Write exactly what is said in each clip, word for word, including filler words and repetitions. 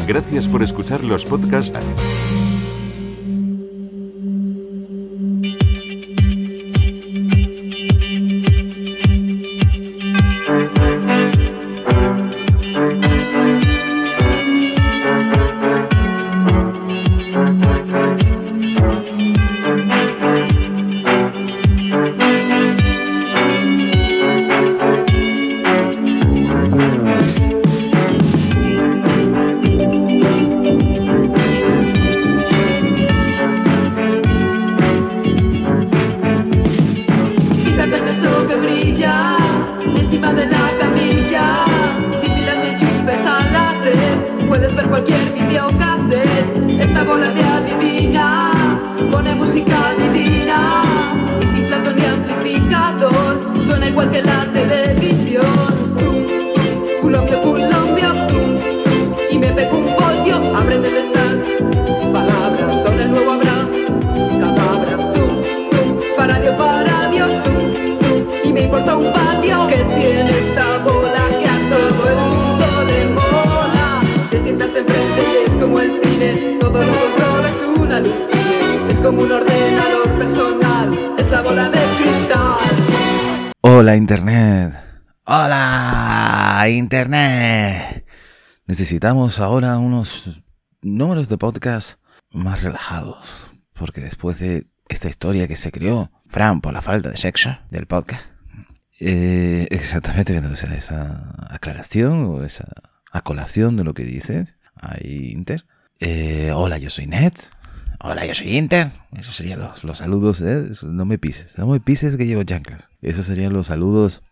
Gracias por escuchar los podcasts. Hola Internet, hola Internet. Necesitamos ahora unos números de podcast más relajados, porque después de esta historia que se creó, Fran, por la falta de sexo del podcast, eh, exactamente, o sea, esa aclaración o esa acolación de lo que dices, ahí Inter, eh, hola yo soy Ned. Hola, yo soy Inter. Esos serían los, los saludos, ¿eh? No me pises, no me pises que llevo chanclas. Esos serían los saludos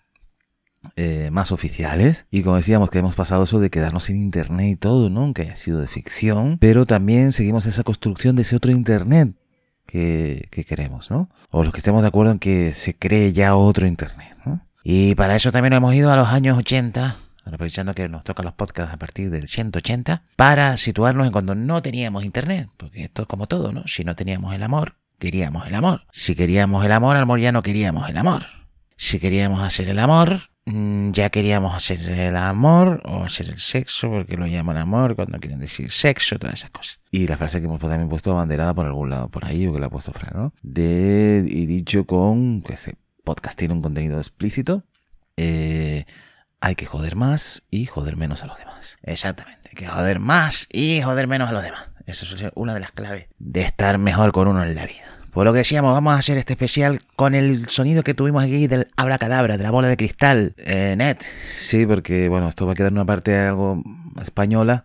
eh, más oficiales. Y como decíamos que hemos pasado eso de quedarnos sin internet y todo, ¿no? Aunque haya sido de ficción. Pero también seguimos esa construcción de ese otro internet que, que queremos, ¿no? O los que estemos de acuerdo en que se cree ya otro internet, ¿no? Y para eso también hemos ido a los años ochenta. Aprovechando que nos tocan los podcasts a partir del ciento ochenta, para situarnos en cuando no teníamos internet, porque esto es como todo, ¿no? Si no teníamos el amor, queríamos el amor. Si queríamos el amor, al amor ya no queríamos el amor. Si queríamos hacer el amor, ya queríamos hacer el amor o hacer el sexo, porque lo llaman amor cuando quieren decir sexo, todas esas cosas. Y la frase que hemos también puesto abanderada por algún lado, por ahí, o que la ha puesto Fran, ¿no? De, y dicho con que este podcast tiene un contenido explícito, eh... hay que joder más y joder menos a los demás. Exactamente. Hay que joder más y joder menos a los demás. Eso es una de las claves de estar mejor con uno en la vida. Por lo que decíamos, vamos a hacer este especial con el sonido que tuvimos aquí del abracadabra, de la bola de cristal. Eh, Net. Sí, porque, bueno, esto va a quedar una parte algo española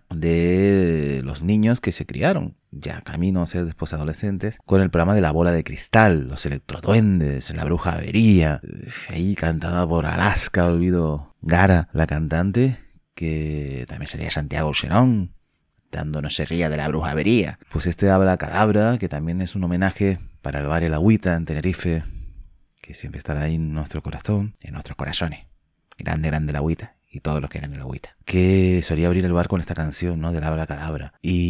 de los niños que se criaron, ya camino a ser después adolescentes, con el programa de la bola de cristal, los electroduendes, la bruja avería, ahí cantada por Alaska, olvido Gara, la cantante, que también sería Santiago Serón, dando no se ría de la bruja avería. Pues este abracadabra, que también es un homenaje para el bar El Agüita en Tenerife, que siempre estará ahí en nuestro corazón, en nuestros corazones. Grande, grande el Agüita. Y todos los que eran el Agüita. Que solía abrir el bar con esta canción, ¿no? Del abracadabra.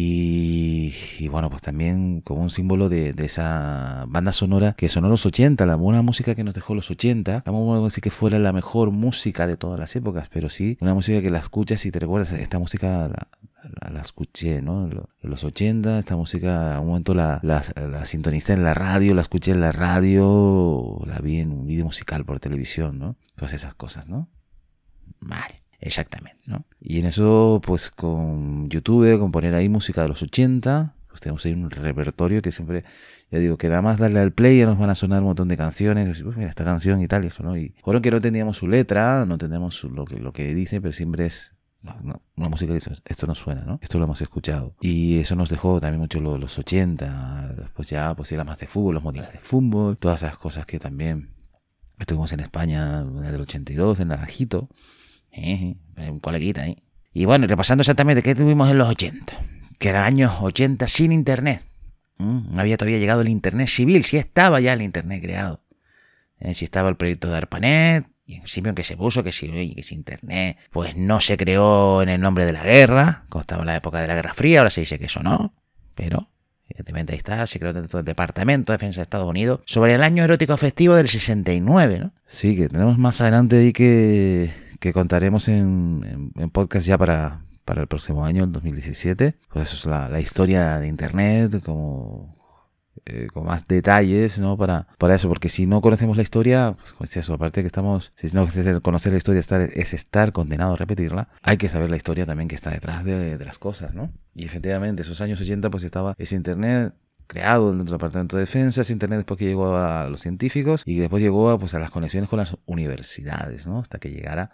Y, y bueno, pues también como un símbolo de, de esa banda sonora que sonó los ochenta, la buena música que nos dejó los ochenta. Vamos a decir que fuera la mejor música de todas las épocas, pero sí, una música que la escuchas y te recuerdas, esta música la, la, la escuché, ¿no? En los ochenta, esta música a un momento la, la, la sintonicé en la radio, la escuché en la radio, la vi en un vídeo musical por televisión, ¿no? Todas esas cosas, ¿no? Vale, exactamente, ¿no? Y en eso, pues con YouTube, con poner ahí música de los ochenta, pues tenemos ahí un repertorio que siempre, ya digo, que nada más darle al play ya nos van a sonar un montón de canciones, pues mira, esta canción y tal, y eso, ¿no? Y ahora que no teníamos su letra, no tenemos su, lo, que, lo que dice, pero siempre es no, no, una música que dice, esto no suena, ¿no? Esto lo hemos escuchado. Y eso nos dejó también mucho los, los ochenta, después ya, pues era más de fútbol, los mundiales de fútbol, todas esas cosas que también estuvimos en España desde el ochenta y dos, en Naranjito. Eh, un coleguita, ¿eh? Y bueno, repasando exactamente qué tuvimos en los ochenta, que eran años ochenta sin internet. ¿Mm? No había todavía llegado el internet civil, sí estaba ya el internet creado. Eh, sí estaba el proyecto de ARPANET, y en principio que se puso, que si, oye, que si internet, pues no se creó en el nombre de la guerra, como estaba en la época de la Guerra Fría, ahora se dice que eso no, pero evidentemente ahí está, se creó dentro del Departamento de Defensa de Estados Unidos, sobre el año erótico festivo del sesenta y nueve, ¿no? Sí, que tenemos más adelante ahí que... que contaremos en, en, en podcast ya para, para el próximo año, el dos mil diecisiete. Pues eso es la, la historia de Internet, como... Eh, con más detalles, ¿no? Para, para eso, porque si no conocemos la historia, pues como decía eso, aparte de que estamos, si no conocer la historia estar, es estar condenado a repetirla, hay que saber la historia también que está detrás de, de las cosas, ¿no? Y efectivamente, esos años ochenta, pues estaba ese Internet creado dentro del Departamento de Defensa, ese Internet después que llegó a los científicos y después llegó a, pues, a las conexiones con las universidades, ¿no? Hasta que llegara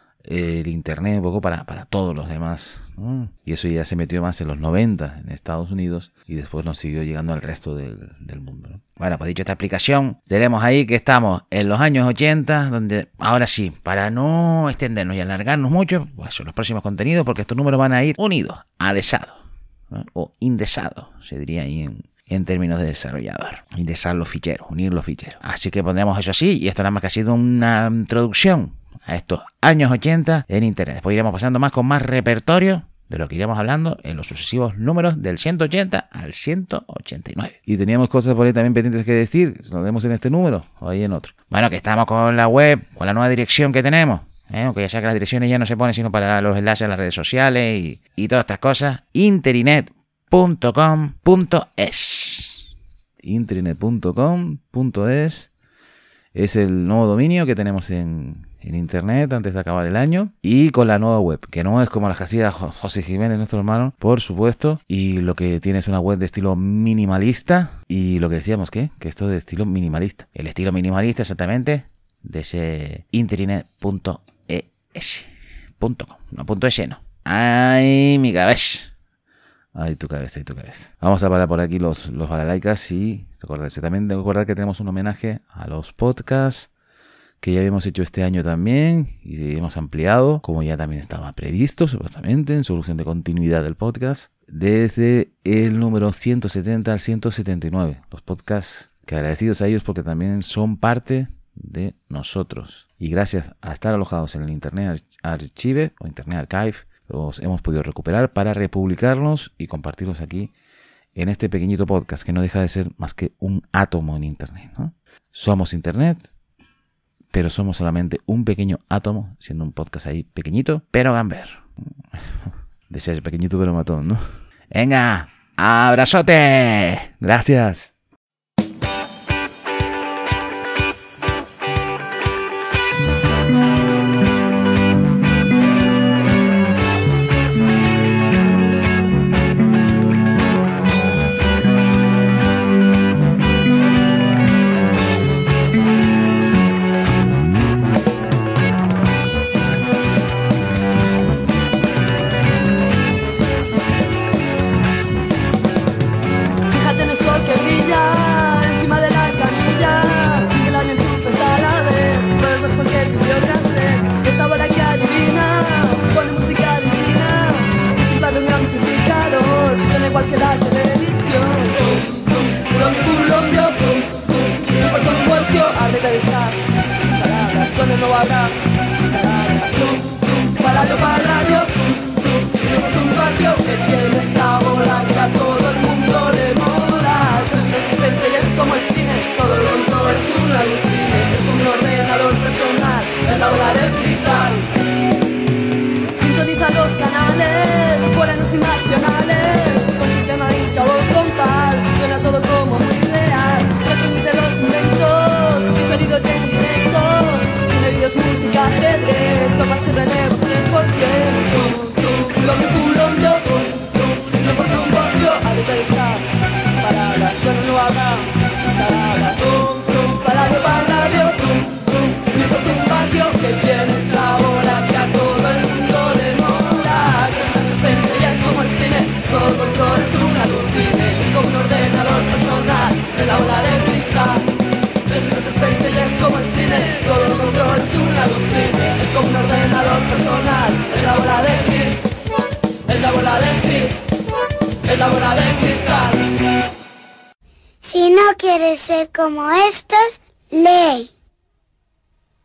el Internet un poco para, para todos los demás, ¿no? Y eso ya se metió más en los noventa en Estados Unidos y después nos siguió llegando al resto del, del mundo, ¿no? Bueno, pues dicho esta explicación, tenemos ahí que estamos en los años ochenta, donde ahora sí, para no extendernos y alargarnos mucho, pues son los próximos contenidos, porque estos números van a ir unidos, adhesados, ¿no? O indexados, se diría ahí en, en términos de desarrollador. Indexar los ficheros, unir los ficheros. Así que pondremos eso así, y esto nada más que ha sido una introducción a estos años ochenta en Internet. Después iremos pasando más con más repertorio de lo que iremos hablando en los sucesivos números del ciento ochenta al ciento ochenta y nueve. Y teníamos cosas por ahí también pendientes que decir, lo vemos en este número o ahí en otro. Bueno, que estamos con la web, con la nueva dirección que tenemos, ¿eh? Aunque ya sea que las direcciones ya no se ponen sino para los enlaces a las redes sociales y, y todas estas cosas. interinet punto com punto es interinet punto com punto es es el nuevo dominio que tenemos en, en Internet antes de acabar el año, y con la nueva web, que no es como la que hacía José Jiménez, nuestro hermano, por supuesto, y lo que tiene es una web de estilo minimalista, y lo que decíamos, ¿qué? Que esto es de estilo minimalista. El estilo minimalista exactamente de ese interinet punto es punto com, no punto es no. Ay, mi cabeza. Ay, tu cabeza, ay, tu cabeza. Vamos a parar por aquí los, los balalaicas y recordarse. También tengo que recordar que tenemos un homenaje a los podcasts que ya habíamos hecho este año también y hemos ampliado, como ya también estaba previsto, supuestamente, en solución de continuidad del podcast, desde el número ciento setenta al ciento setenta y nueve. Los podcasts que agradecidos a ellos porque también son parte de nosotros. Y gracias a estar alojados en el Internet Archive o Internet Archive, los hemos podido recuperar para republicarlos y compartirlos aquí en este pequeñito podcast que no deja de ser más que un átomo en Internet, ¿no? Somos Internet, pero somos solamente un pequeño átomo, siendo un podcast ahí pequeñito, pero gamber. Decía yo, pequeñito pero matón, ¿no? Venga, abrazote. Gracias. Que la televisión, de estas palabras, solo no habrá palabra, palabra, un barrio que tiene esta bola que a todo el mundo le mola. Es es como el cine, todo el mundo es un alucine, es un ordenador personal, es la bola del cristal. Sintoniza los canales, foráneos y nacionales, con sistema y cabo compás, suena todo como muy real. Retransmite los inventos, diferido en directo, tiene vídeos, música, ajedrez, tomas y relevos tres por ciento. Lo que tú lo yo, no por un barrio, a veces estás palabras, solo no habrá palabras. Palabra, palabra, ni por un barrio que tienes la bola que a todo el mundo le mola. Que estás enfrente y es como el cine, todo el control es una alucine, es como un ordenador personal, en la bola de cristal. Estás enfrente y es como el cine, todo el control es una alucine, es como un ordenador personal, es la bola de cris, es la bola de cris, es la bola de cristal. Si no quieres ser como estos, lee.